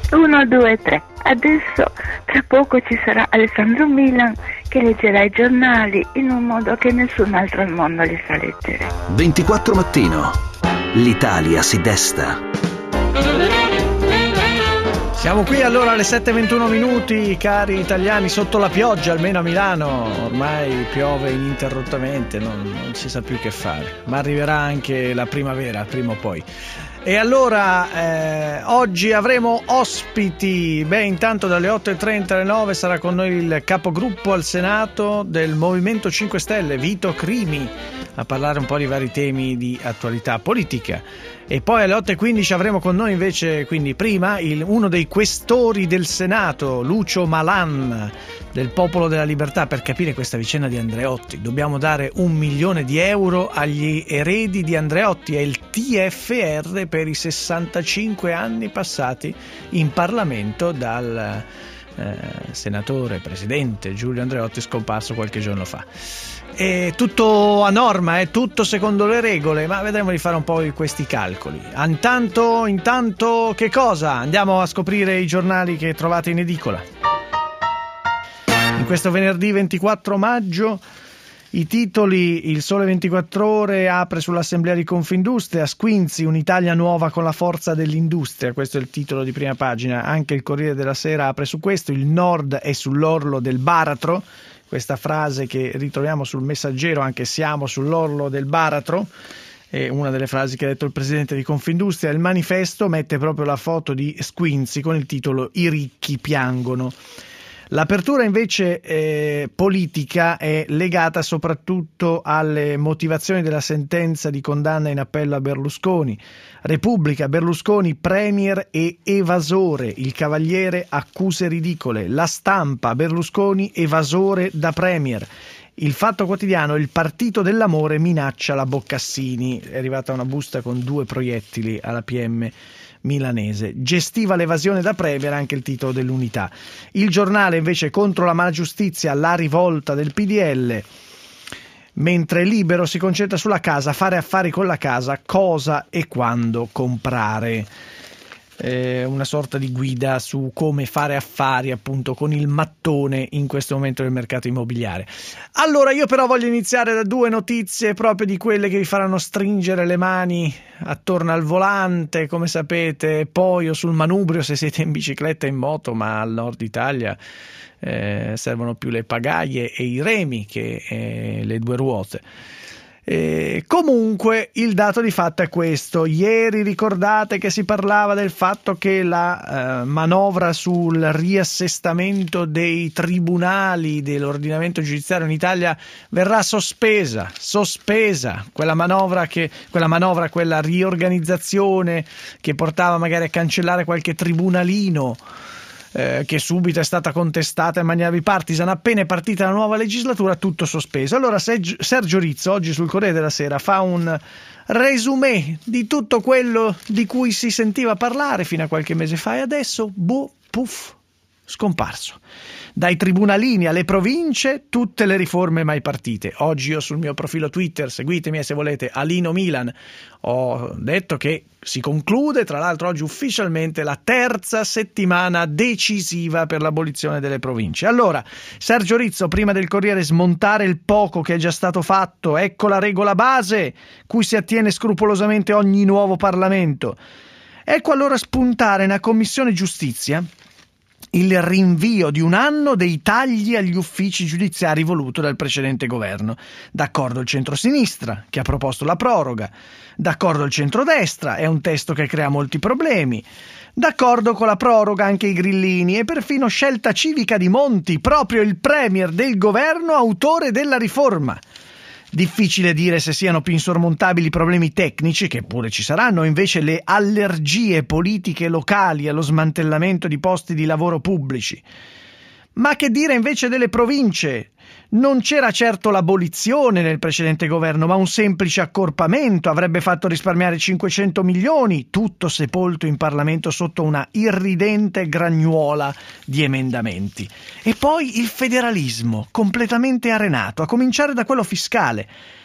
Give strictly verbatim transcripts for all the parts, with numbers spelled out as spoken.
uno, due, tre. Adesso tra poco ci sarà Alessandro Milan che leggerà i giornali in un modo che nessun altro al mondo li sa leggere. ventiquattro mattino. L'Italia si desta. Siamo qui allora alle sette e ventuno minuti, cari italiani, sotto la pioggia, almeno a Milano. Ormai piove ininterrottamente, non, non si sa più che fare. Ma arriverà anche la primavera, prima o poi. E allora eh, oggi avremo ospiti. Beh, intanto dalle otto e trenta alle nove sarà con noi il capogruppo al Senato del Movimento cinque Stelle, Vito Crimi, a parlare un po' di vari temi di attualità politica. E poi alle otto e quindici avremo con noi invece, quindi prima, il, uno dei questori del Senato, Lucio Malan, del Popolo della Libertà, per capire questa vicenda di Andreotti. Dobbiamo dare un milione di euro agli eredi di Andreotti, è il T F R per i sessantacinque anni passati in Parlamento dal eh, senatore, presidente Giulio Andreotti, scomparso qualche giorno fa. È tutto a norma, è tutto secondo le regole, ma vedremo di fare un po' di questi calcoli. Intanto, intanto che cosa? Andiamo a scoprire i giornali che trovate in edicola. In questo venerdì ventiquattro maggio i titoli: Il Sole ventiquattro Ore apre sull'assemblea di Confindustria, Squinzi, un'Italia nuova con la forza dell'industria, questo è il titolo di prima pagina. Anche il Corriere della Sera apre su questo, il Nord è sull'orlo del baratro, questa frase che ritroviamo sul Messaggero, anche siamo sull'orlo del baratro, è una delle frasi che ha detto il presidente di Confindustria. Il Manifesto mette proprio la foto di Squinzi con il titolo I ricchi piangono. L'apertura invece eh, politica è legata soprattutto alle motivazioni della sentenza di condanna in appello a Berlusconi. Repubblica, Berlusconi premier e evasore, il Cavaliere accuse ridicole. La Stampa, Berlusconi evasore da premier. Il Fatto Quotidiano, il partito dell'amore minaccia la Boccassini, è arrivata una busta con due proiettili alla P M milanese. Gestiva l'evasione da premier, anche il titolo dell'Unità. Il Giornale invece, contro la malagiustizia, la rivolta del P D L, mentre Libero si concentra sulla casa, fare affari con la casa, cosa e quando comprare. Eh, una sorta di guida su come fare affari appunto con il mattone in questo momento del mercato immobiliare. Allora io però voglio iniziare da due notizie proprio di quelle che vi faranno stringere le mani attorno al volante, come sapete, poi o sul manubrio se siete in bicicletta e in moto, ma al nord Italia eh, servono più le pagaie e i remi che eh, le due ruote. Eh, comunque il dato di fatto è questo. Ieri ricordate che si parlava del fatto che la eh, manovra sul riassestamento dei tribunali dell'ordinamento giudiziario in Italia verrà sospesa, sospesa, quella manovra che quella manovra, quella riorganizzazione che portava magari a cancellare qualche tribunalino, Eh, che subito è stata contestata in maniera bipartisan. Appena è partita la nuova legislatura, tutto sospeso. Allora Sergio Rizzo oggi sul Corriere della Sera fa un resumé di tutto quello di cui si sentiva parlare fino a qualche mese fa e adesso, boh, puff, scomparso. Dai tribunalini alle province, tutte le riforme mai partite. Oggi io sul mio profilo Twitter, seguitemi se volete, Alino Milan, ho detto che si conclude tra l'altro oggi ufficialmente la terza settimana decisiva per l'abolizione delle province. Allora, Sergio Rizzo, prima del Corriere, smontare il poco che è già stato fatto, ecco la regola base cui si attiene scrupolosamente ogni nuovo Parlamento. Ecco allora spuntare una commissione giustizia il rinvio di un anno dei tagli agli uffici giudiziari voluto dal precedente governo. D'accordo il centrosinistra, che ha proposto la proroga. D'accordo il centrodestra, è un testo che crea molti problemi. D'accordo con la proroga anche i grillini e perfino Scelta Civica di Monti, proprio il premier del governo, autore della riforma. Difficile dire se siano più insormontabili i problemi tecnici, che pure ci saranno, o invece le allergie politiche locali allo smantellamento di posti di lavoro pubblici. Ma che dire invece delle province? Non c'era certo l'abolizione nel precedente governo, ma un semplice accorpamento avrebbe fatto risparmiare cinquecento milioni, tutto sepolto in Parlamento sotto una irridente gragnuola di emendamenti. E poi il federalismo, completamente arenato, a cominciare da quello fiscale.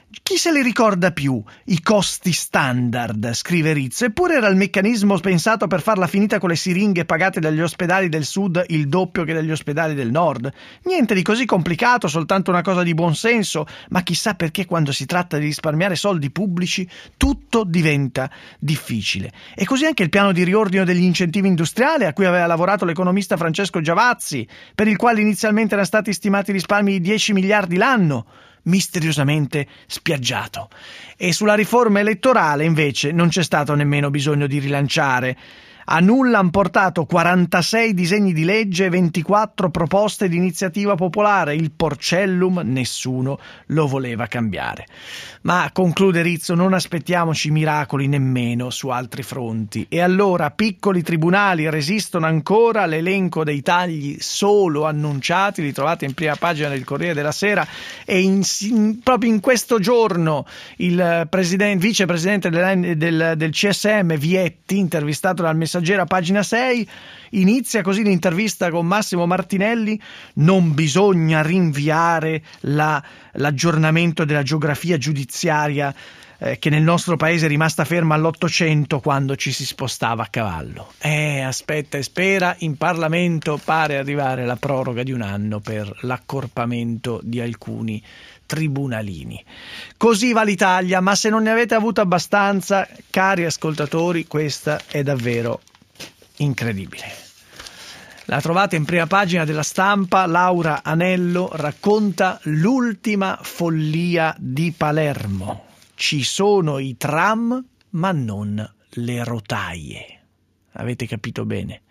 Chi se li ricorda più i costi standard, scrive Rizzo, eppure era il meccanismo pensato per farla finita con le siringhe pagate dagli ospedali del sud il doppio che dagli ospedali del nord. Niente di così complicato, soltanto una cosa di buon senso, ma chissà perché quando si tratta di risparmiare soldi pubblici tutto diventa difficile. E così anche il piano di riordino degli incentivi industriali a cui aveva lavorato l'economista Francesco Giavazzi, per il quale inizialmente erano stati stimati risparmi di dieci miliardi l'anno, misteriosamente spiaggiato. E sulla riforma elettorale invece non c'è stato nemmeno bisogno di rilanciare. A nulla han portato quarantasei disegni di legge e ventiquattro proposte di iniziativa popolare. Il Porcellum nessuno lo voleva cambiare. Ma, conclude Rizzo, non aspettiamoci miracoli nemmeno su altri fronti. E allora piccoli tribunali resistono ancora all'elenco dei tagli solo annunciati, li trovate in prima pagina del Corriere della Sera, e in, in, proprio in questo giorno il presidente, vicepresidente del, del, del C S M Vietti, intervistato dal Messaggero a pagina sei, inizia così l'intervista con Massimo Martinelli: non bisogna rinviare la, l'aggiornamento della geografia giudiziaria eh, che nel nostro paese è rimasta ferma all'Ottocento quando ci si spostava a cavallo. Eh, aspetta e spera, in Parlamento pare arrivare la proroga di un anno per l'accorpamento di alcuni tribunalini. Così va l'Italia, ma se non ne avete avuto abbastanza, cari ascoltatori, questa è davvero incredibile. La trovate in prima pagina della Stampa. Laura Anello racconta l'ultima follia di Palermo. Ci sono i tram, ma non le rotaie. Avete capito bene.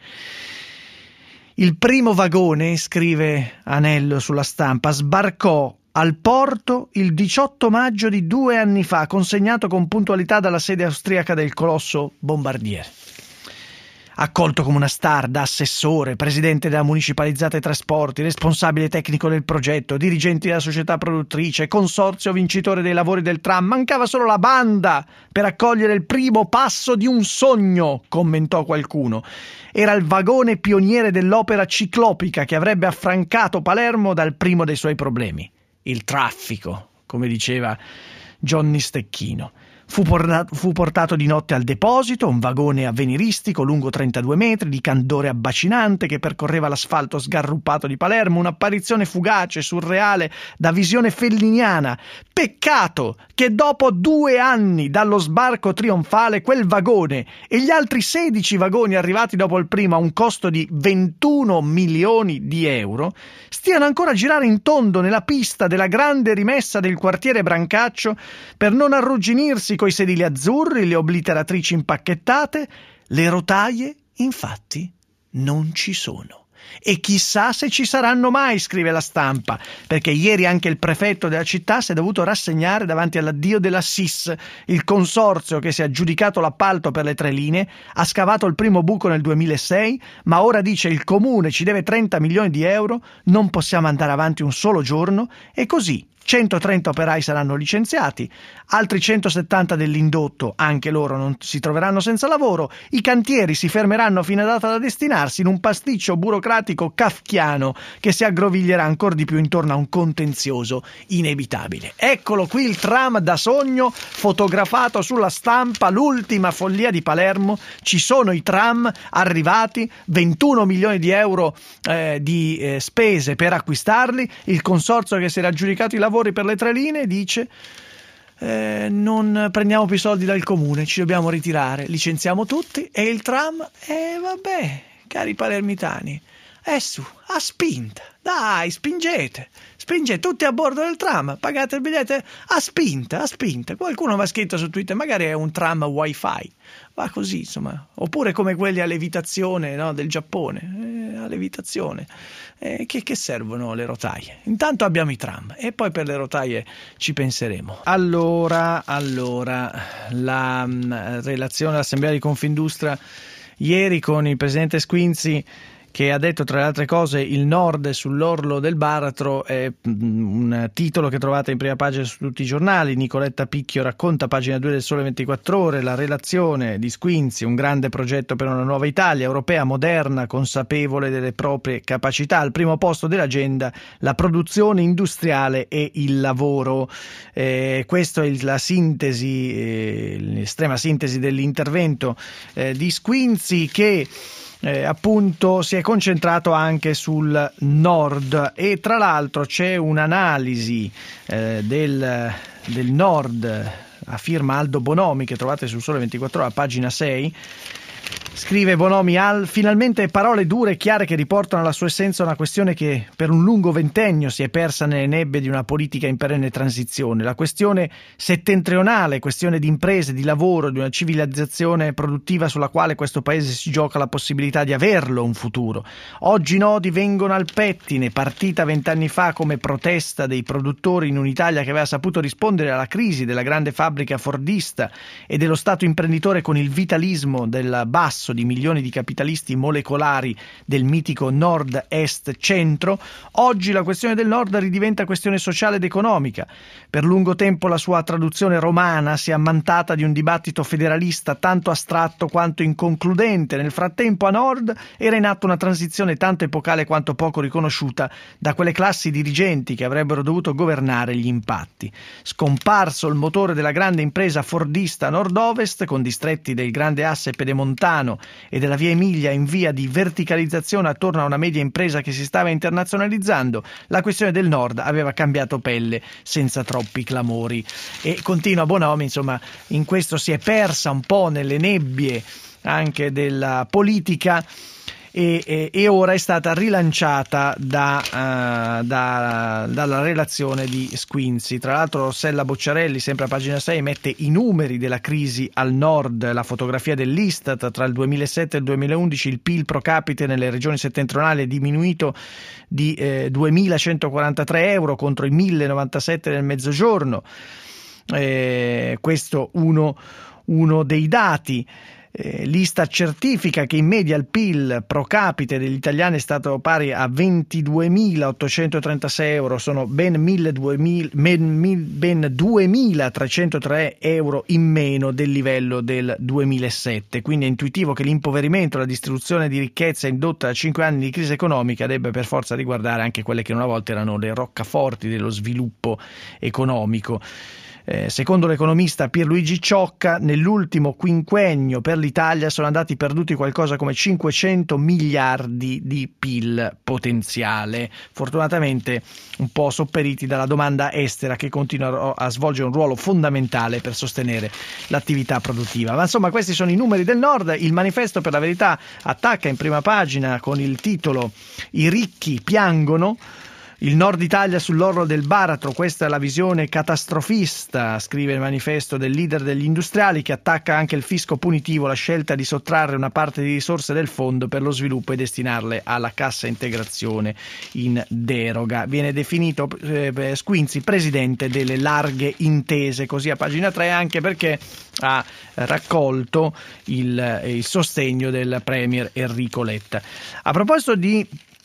Il primo vagone, scrive Anello sulla Stampa, sbarcò al porto il diciotto maggio di due anni fa, consegnato con puntualità dalla sede austriaca del colosso Bombardier. Accolto come una star da assessore, presidente della municipalizzata e trasporti, responsabile tecnico del progetto, dirigenti della società produttrice, consorzio vincitore dei lavori del tram, mancava solo la banda per accogliere il primo passo di un sogno, commentò qualcuno. Era il vagone pioniere dell'opera ciclopica che avrebbe affrancato Palermo dal primo dei suoi problemi, il traffico, come diceva Johnny Stecchino. Fu portato, fu portato di notte al deposito, un vagone avveniristico lungo trentadue metri, di candore abbacinante, che percorreva l'asfalto sgarruppato di Palermo, un'apparizione fugace, surreale, da visione felliniana. Peccato che dopo due anni dallo sbarco trionfale quel vagone e gli altri sedici vagoni arrivati dopo il primo a un costo di ventuno milioni di euro stiano ancora a girare in tondo nella pista della grande rimessa del quartiere Brancaccio per non arrugginirsi coi sedili azzurri, le obliteratrici impacchettate. Le rotaie, infatti, non ci sono. E chissà se ci saranno mai, scrive la Stampa, perché ieri anche il prefetto della città si è dovuto rassegnare davanti all'addio della S I S. Il consorzio che si è aggiudicato l'appalto per le tre linee ha scavato il primo buco nel duemilasei, ma ora dice il comune ci deve trenta milioni di euro, non possiamo andare avanti un solo giorno, e così centotrenta operai saranno licenziati, altri centosettanta dell'indotto, anche loro non si troveranno senza lavoro, i cantieri si fermeranno fino a data da destinarsi in un pasticcio burocratico kafkiano che si aggroviglierà ancora di più intorno a un contenzioso inevitabile. Eccolo qui il tram da sogno fotografato sulla Stampa, l'ultima follia di Palermo. Ci sono i tram arrivati, ventuno milioni di euro eh, di eh, spese per acquistarli, il consorzio che si era aggiudicato i lavori per le tre linee dice eh, non prendiamo più soldi dal comune, ci dobbiamo ritirare, licenziamo tutti. E il tram, e eh, vabbè, cari palermitani, è su, a spinta, dai, spingete, spingete tutti a bordo del tram, pagate il biglietto a spinta, a spinta. Qualcuno mi ha scritto su Twitter, magari è un tram wifi, va così, insomma, oppure come quelli a levitazione, no, del Giappone, eh, a levitazione. Eh, che, che servono le rotaie? Intanto abbiamo i tram e poi per le rotaie ci penseremo. Allora, allora la mh, relazione dell'Assemblea di Confindustria ieri con il presidente Squinzi, che ha detto tra le altre cose il Nord è sull'orlo del baratro, è un titolo che trovate in prima pagina su tutti i giornali. Nicoletta Picchio racconta, pagina due del Sole ventiquattro Ore, la relazione di Squinzi, un grande progetto per una nuova Italia, europea, moderna, consapevole delle proprie capacità. Al primo posto dell'agenda la produzione industriale e il lavoro. Eh, questa è la sintesi, eh, l'estrema sintesi dell'intervento eh, di Squinzi, che Eh, appunto si è concentrato anche sul Nord, e tra l'altro c'è un'analisi eh, del, del Nord a firma Aldo Bonomi che trovate sul Sole ventiquattro Ore a pagina sei. Scrive Bonomi, al, finalmente parole dure e chiare che riportano alla sua essenza una questione che per un lungo ventennio si è persa nelle nebbie di una politica in perenne transizione, la questione settentrionale, questione di imprese, di lavoro, di una civilizzazione produttiva sulla quale questo paese si gioca la possibilità di averlo un futuro. Oggi i nodi vengono al pettine, partita vent'anni fa come protesta dei produttori in un'Italia che aveva saputo rispondere alla crisi della grande fabbrica fordista e dello stato imprenditore con il vitalismo del basso di milioni di capitalisti molecolari del mitico nord-est-centro. Oggi la questione del nord ridiventa questione sociale ed economica. Per lungo tempo la sua traduzione romana si è ammantata di un dibattito federalista tanto astratto quanto inconcludente. Nel frattempo a nord era in atto una transizione tanto epocale quanto poco riconosciuta da quelle classi dirigenti che avrebbero dovuto governare gli impatti. Scomparso il motore della grande impresa fordista nord-ovest, con distretti del grande asse pedemontano e della via Emilia in via di verticalizzazione attorno a una media impresa che si stava internazionalizzando, la questione del nord aveva cambiato pelle senza troppi clamori. E continua Bonomi, insomma, in questo si è persa un po' nelle nebbie anche della politica e, e, e ora è stata rilanciata da, uh, da, dalla relazione di Squinzi. Tra l'altro Rossella Bocciarelli, sempre a pagina sei, mette i numeri della crisi al nord, la fotografia dell'Istat: tra il duemilasette e il duemilaundici il P I L pro capite nelle regioni settentrionali è diminuito di eh, duemilacentoquarantatré euro contro i millenovantasette del Mezzogiorno. Eh, questo uno, uno dei dati. Eh, L'Istat certifica che in media il P I L pro capite degli italiani è stato pari a ventiduemilaottocentotrentasei euro, sono ben, ben duemilatrecentotre euro in meno del livello del duemilasette. Quindi è intuitivo che l'impoverimento e la distribuzione di ricchezza indotta da cinque anni di crisi economica debba per forza riguardare anche quelle che una volta erano le roccaforti dello sviluppo economico. Eh, secondo l'economista Pierluigi Ciocca, nell'ultimo quinquennio per l'Italia sono andati perduti qualcosa come cinquecento miliardi di P I L potenziale, fortunatamente un po' sopperiti dalla domanda estera che continua a svolgere un ruolo fondamentale per sostenere l'attività produttiva. Ma insomma, questi sono i numeri del Nord. Il Manifesto, per la verità, attacca in prima pagina con il titolo "I ricchi piangono". Il Nord Italia sull'orlo del baratro, questa è la visione catastrofista, scrive il Manifesto, del leader degli industriali, che attacca anche il fisco punitivo, la scelta di sottrarre una parte di risorse del fondo per lo sviluppo e destinarle alla cassa integrazione in deroga. Viene definito eh, Squinzi presidente delle larghe intese, così a pagina tre, anche perché ha raccolto il, il sostegno del premier Enrico Letta. A proposito di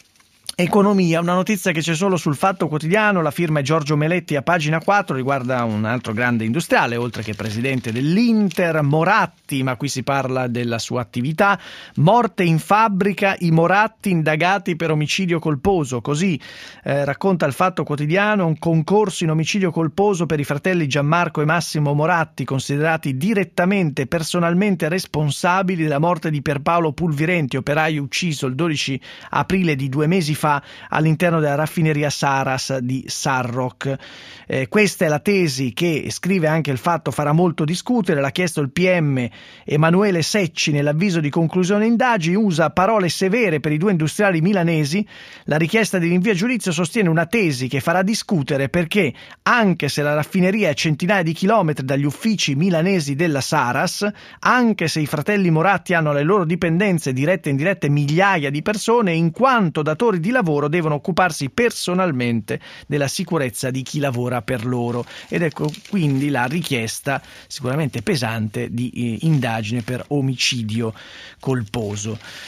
economia, una notizia che c'è solo sul Fatto Quotidiano, la firma è Giorgio Meletti a pagina quattro, riguarda un altro grande industriale, oltre che presidente dell'Inter, Moratti, ma qui si parla della sua attività. Morte in fabbrica, i Moratti indagati per omicidio colposo, così eh, racconta il Fatto Quotidiano, un concorso in omicidio colposo per i fratelli Gianmarco e Massimo Moratti, considerati direttamente e personalmente responsabili della morte di Pierpaolo Pulvirenti, operaio ucciso il dodici aprile di due mesi fa all'interno della raffineria Saras di Sarroch. Eh, questa è la tesi che, scrive anche il Fatto, farà molto discutere. L'ha chiesto il P M Emanuele Secci nell'avviso di conclusione indagini, usa parole severe per i due industriali milanesi. La richiesta di rinvio a giudizio sostiene una tesi che farà discutere perché, anche se la raffineria è a centinaia di chilometri dagli uffici milanesi della Saras, anche se i fratelli Moratti hanno alle loro dipendenze dirette e indirette migliaia di persone, in quanto datori di lavoro devono occuparsi personalmente della sicurezza di chi lavora per loro, ed ecco quindi la richiesta sicuramente pesante di eh, indagine per omicidio colposo.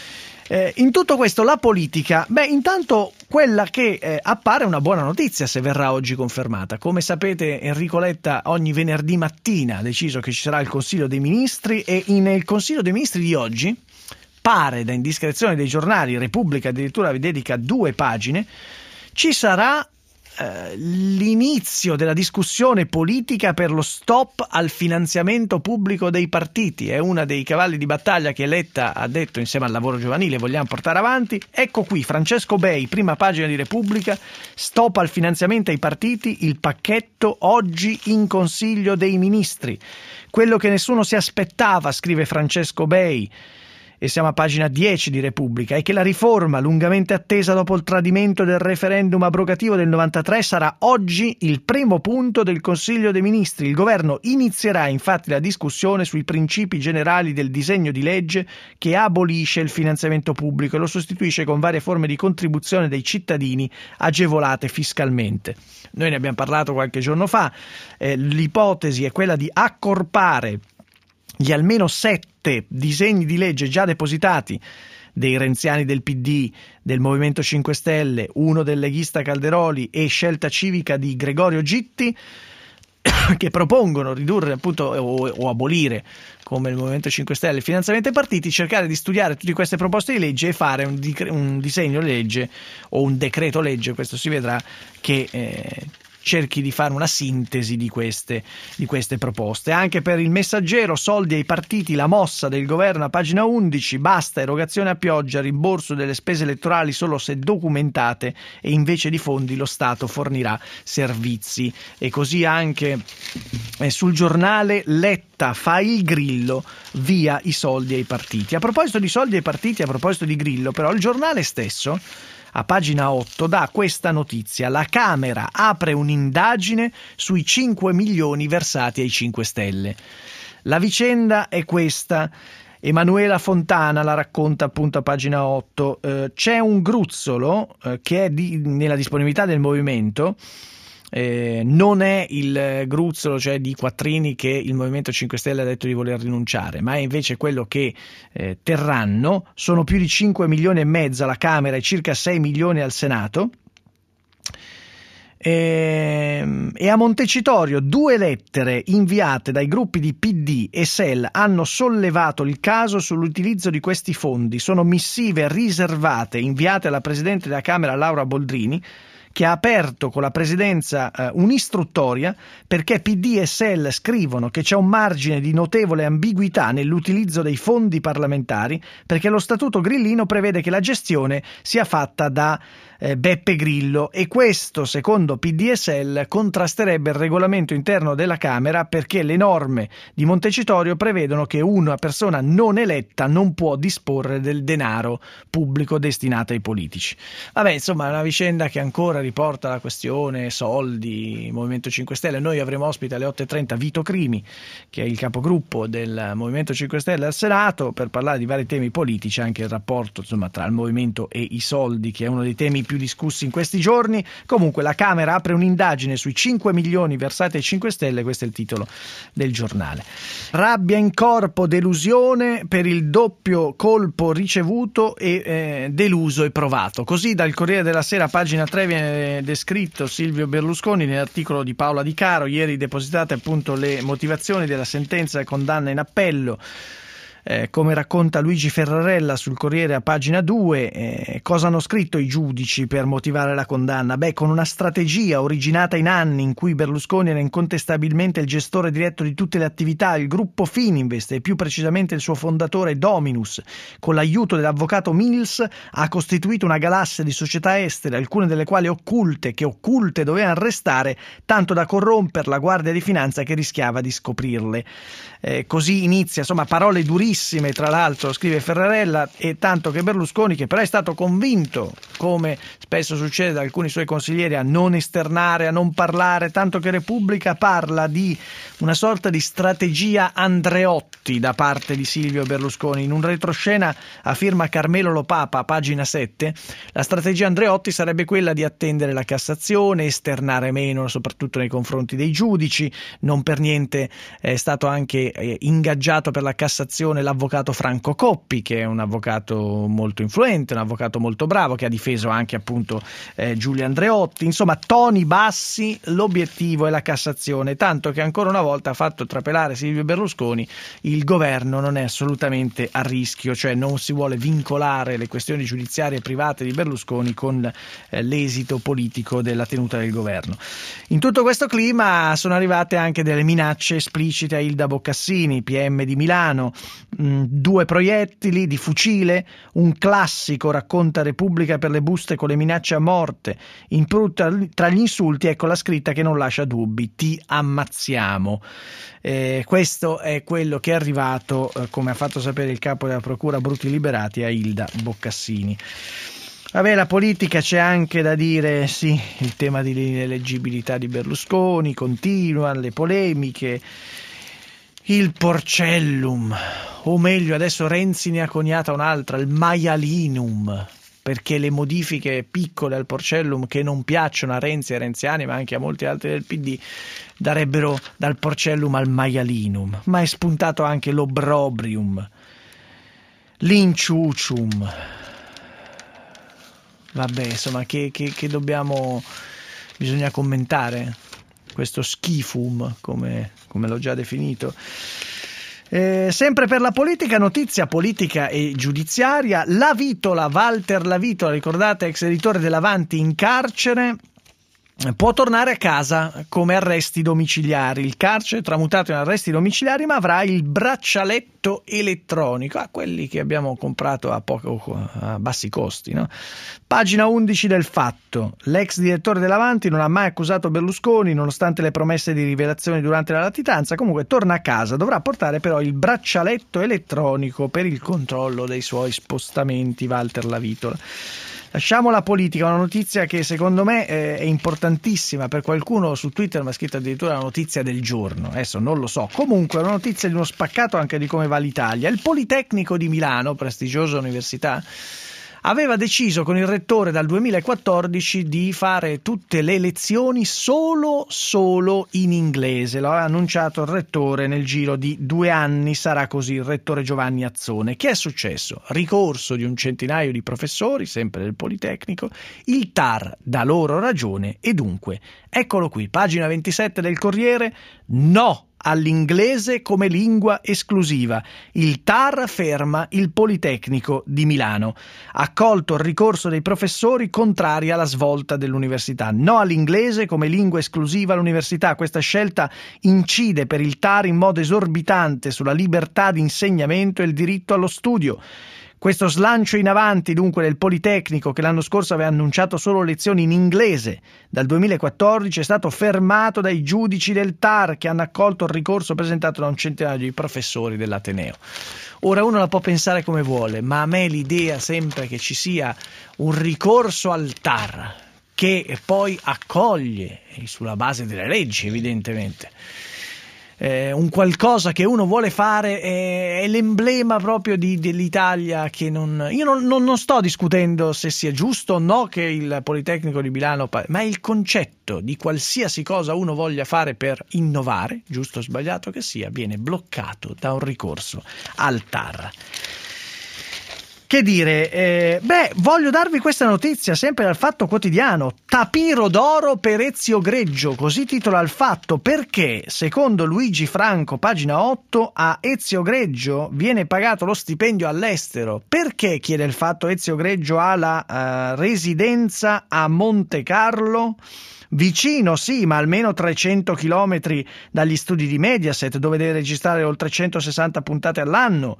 Eh, in tutto questo la politica, beh, intanto quella che eh, appare una buona notizia se verrà oggi confermata. Come sapete, Enrico Letta ogni venerdì mattina ha deciso che ci sarà il Consiglio dei Ministri, e nel Consiglio dei Ministri di oggi pare, da indiscrezione dei giornali, Repubblica addirittura vi dedica due pagine, ci sarà eh, l'inizio della discussione politica per lo stop al finanziamento pubblico dei partiti. È uno dei cavalli di battaglia che Letta ha detto insieme al lavoro giovanile vogliamo portare avanti. Ecco qui Francesco Bei, prima pagina di Repubblica, stop al finanziamento ai partiti, il pacchetto oggi in Consiglio dei Ministri. Quello che nessuno si aspettava, scrive Francesco Bei, e siamo a pagina dieci di Repubblica, è che la riforma lungamente attesa dopo il tradimento del referendum abrogativo del novantatré sarà oggi il primo punto del Consiglio dei Ministri. Il governo inizierà infatti la discussione sui principi generali del disegno di legge che abolisce il finanziamento pubblico e lo sostituisce con varie forme di contribuzione dei cittadini agevolate fiscalmente. Noi ne abbiamo parlato qualche giorno fa, eh, l'ipotesi è quella di accorpare gli almeno sette disegni di legge già depositati dei renziani del P D, del Movimento cinque Stelle, uno del leghista Calderoli e Scelta Civica di Gregorio Gitti, che propongono ridurre appunto o, o abolire, come il Movimento cinque Stelle, il finanziamento ai partiti, cercare di studiare tutte queste proposte di legge e fare un, di, un disegno di legge o un decreto legge, questo si vedrà, che eh, cerchi di fare una sintesi di queste, di queste proposte. Anche per il Messaggero, soldi ai partiti, la mossa del governo, a pagina undici, basta erogazione a pioggia, rimborso delle spese elettorali solo se documentate e invece di fondi lo Stato fornirà servizi. E così anche eh, sul Giornale, Letta fa il Grillo, via i soldi ai partiti. A proposito di soldi ai partiti, a proposito di Grillo, però il Giornale stesso a pagina otto dà questa notizia: la Camera apre un'indagine sui cinque milioni versati ai cinque Stelle. La vicenda è questa, Emanuela Fontana la racconta appunto a pagina otto. Eh, c'è un gruzzolo eh, che è di, nella disponibilità del movimento. Eh, non è il gruzzolo, cioè di quattrini, che il Movimento cinque Stelle ha detto di voler rinunciare, ma è invece quello che eh, terranno. Sono più di cinque milioni e mezzo alla Camera e circa sei milioni al Senato. E, e a Montecitorio due lettere inviate dai gruppi di P D e S E L hanno sollevato il caso sull'utilizzo di questi fondi. Sono missive riservate inviate alla Presidente della Camera Laura Boldrini, che ha aperto con la Presidenza eh, un'istruttoria perché P D e S E L scrivono che c'è un margine di notevole ambiguità nell'utilizzo dei fondi parlamentari, perché lo Statuto grillino prevede che la gestione sia fatta da eh, Beppe Grillo, e questo, secondo P D e S E L, contrasterebbe il regolamento interno della Camera, perché le norme di Montecitorio prevedono che una persona non eletta non può disporre del denaro pubblico destinato ai politici. Vabbè, insomma, è una vicenda che ancora riporta la questione soldi, Movimento cinque Stelle. Noi avremo ospite alle otto e trenta Vito Crimi, che è il capogruppo del Movimento cinque Stelle al Senato, per parlare di vari temi politici, anche il rapporto insomma tra il movimento e i soldi, che è uno dei temi più discussi in questi giorni. Comunque la Camera apre un'indagine sui cinque milioni versati ai cinque Stelle, questo è il titolo del Giornale. Rabbia in corpo, delusione per il doppio colpo ricevuto e eh, deluso e provato. Così dal Corriere della Sera, pagina tre, viene descritto Silvio Berlusconi nell'articolo di Paola Di Caro, ieri depositate appunto le motivazioni della sentenza e condanna in appello. Eh, come racconta Luigi Ferrarella sul Corriere a pagina due, eh, cosa hanno scritto i giudici per motivare la condanna? Beh, con una strategia originata in anni in cui Berlusconi era incontestabilmente il gestore diretto di tutte le attività, il gruppo Fininvest e più precisamente il suo fondatore Dominus, con l'aiuto dell'avvocato Mills, ha costituito una galassia di società estere, alcune delle quali occulte, che occulte dovevano arrestare, tanto da corrompere la Guardia di Finanza che rischiava di scoprirle. Eh, così inizia, insomma, parole durissime, tra l'altro, scrive Ferrarella, e tanto che Berlusconi, che però è stato convinto, come spesso succede da alcuni suoi consiglieri, a non esternare, a non parlare, tanto che Repubblica parla di una sorta di strategia Andreotti da parte di Silvio Berlusconi. In un retroscena a firma Carmelo Lopapa, pagina sette, la strategia Andreotti sarebbe quella di attendere la Cassazione, esternare meno, soprattutto nei confronti dei giudici. Non per niente è stato anche eh, ingaggiato per la Cassazione l'avvocato Franco Coppi, che è un avvocato molto influente, un avvocato molto bravo, che ha difeso anche appunto eh, Giulio Andreotti. Insomma, toni bassi, l'obiettivo è la Cassazione, tanto che ancora una volta ha fatto trapelare Silvio Berlusconi: il governo non è assolutamente a rischio, cioè non si vuole vincolare le questioni giudiziarie private di Berlusconi con eh, l'esito politico della tenuta del governo. In tutto questo clima sono arrivate anche delle minacce esplicite a Ilda Boccassini, P M di Milano, mh, due proiettili di fucile, un classico racconta Repubblica per le buste con le minacce a morte, in più tra gli insulti ecco la scritta che non lascia dubbi: ti ammazziamo. Eh, questo è quello che è arrivato, eh, come ha fatto sapere il capo della procura Bruti Liberati, a Ilda Boccassini. Vabbè, la politica c'è anche da dire, sì, il tema dell'ineleggibilità di Berlusconi continua, le polemiche, il Porcellum, o meglio adesso Renzi ne ha coniata un'altra, il Maialinum, perché le modifiche piccole al Porcellum che non piacciono a Renzi e ai renziani, ma anche a molti altri del P D, darebbero dal Porcellum al Maialinum. Ma è spuntato anche l'Obrobrium, l'Inciucium. Vabbè, insomma, che, che, che dobbiamo... bisogna commentare questo schifum, come, come l'ho già definito. Eh, sempre per la politica, notizia politica e giudiziaria: Lavitola, Walter Lavitola, ricordate, ex editore dell'Avanti, in carcere, può tornare a casa come arresti domiciliari. Il carcere tramutato in arresti domiciliari, ma avrà il braccialetto elettronico, ah, quelli che abbiamo comprato a, poco, a bassi costi, no? Pagina undici del Fatto: l'ex direttore dell'Avanti non ha mai accusato Berlusconi nonostante le promesse di rivelazioni durante la latitanza. Comunque torna a casa, dovrà portare però il braccialetto elettronico per il controllo dei suoi spostamenti. Walter Lavitola. Lasciamo la politica, una notizia che secondo me è importantissima. Per qualcuno su Twitter mi ha scritto addirittura la notizia del giorno, adesso non lo so, comunque è una notizia di uno spaccato anche di come va l'Italia. Il Politecnico di Milano, prestigiosa università, aveva deciso con il rettore dal duemilaquattordici di fare tutte le lezioni solo solo in inglese. Lo ha annunciato il rettore: nel giro di due anni sarà così. Il rettore Giovanni Azzone. Che è successo? Ricorso di un centinaio di professori, sempre del Politecnico. Il T A R dà loro ragione e dunque, eccolo qui, pagina ventisette del Corriere: no all'inglese come lingua esclusiva. Il T A R ferma il Politecnico di Milano. Accolto il ricorso dei professori contrari alla svolta dell'università. No all'inglese come lingua esclusiva all'università. Questa scelta incide per il T A R in modo esorbitante sulla libertà di insegnamento e il diritto allo studio. Questo slancio in avanti dunque del Politecnico, che l'anno scorso aveva annunciato solo lezioni in inglese dal duemilaquattordici, è stato fermato dai giudici del T A R, che hanno accolto il ricorso presentato da un centinaio di professori dell'Ateneo. Ora uno la può pensare come vuole, ma a me l'idea sempre che ci sia un ricorso al T A R che poi accoglie, sulla base delle leggi evidentemente, Eh, un qualcosa che uno vuole fare, è, è l'emblema proprio di, dell'Italia. Che non, io non, non, non sto discutendo se sia giusto o no che il Politecnico di Milano, ma il concetto di qualsiasi cosa uno voglia fare per innovare, giusto o sbagliato che sia, viene bloccato da un ricorso al T A R. Che dire, eh, beh, voglio darvi questa notizia sempre dal Fatto Quotidiano: tapiro d'oro per Ezio Greggio, così titola il Fatto, perché secondo Luigi Franco, pagina otto, a Ezio Greggio viene pagato lo stipendio all'estero. Perché, chiede il Fatto, Ezio Greggio ha la uh, residenza a Monte Carlo? Vicino sì, ma almeno trecento chilometri dagli studi di Mediaset, dove deve registrare oltre centosessanta puntate all'anno.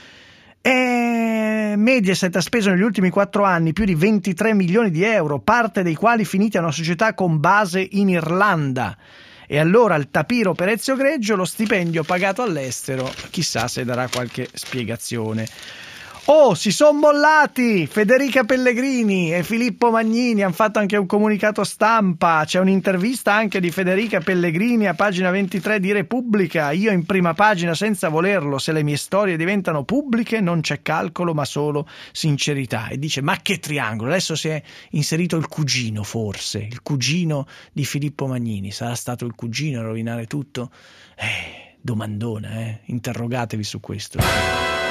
E Mediaset ha speso negli ultimi quattro anni più di ventitré milioni di euro, parte dei quali finiti a una società con base in Irlanda. E allora il tapiro per Ezio Greggio, lo stipendio pagato all'estero, chissà se darà qualche spiegazione. Oh, si sono mollati Federica Pellegrini e Filippo Magnini, hanno fatto anche un comunicato stampa. C'è un'intervista anche di Federica Pellegrini a pagina ventitré di Repubblica. Io in prima pagina senza volerlo: se le mie storie diventano pubbliche non c'è calcolo ma solo sincerità. E dice: ma che triangolo, adesso si è inserito il cugino, forse il cugino di Filippo Magnini. Sarà stato il cugino a rovinare tutto? Eh, domandona, eh? Interrogatevi su questo.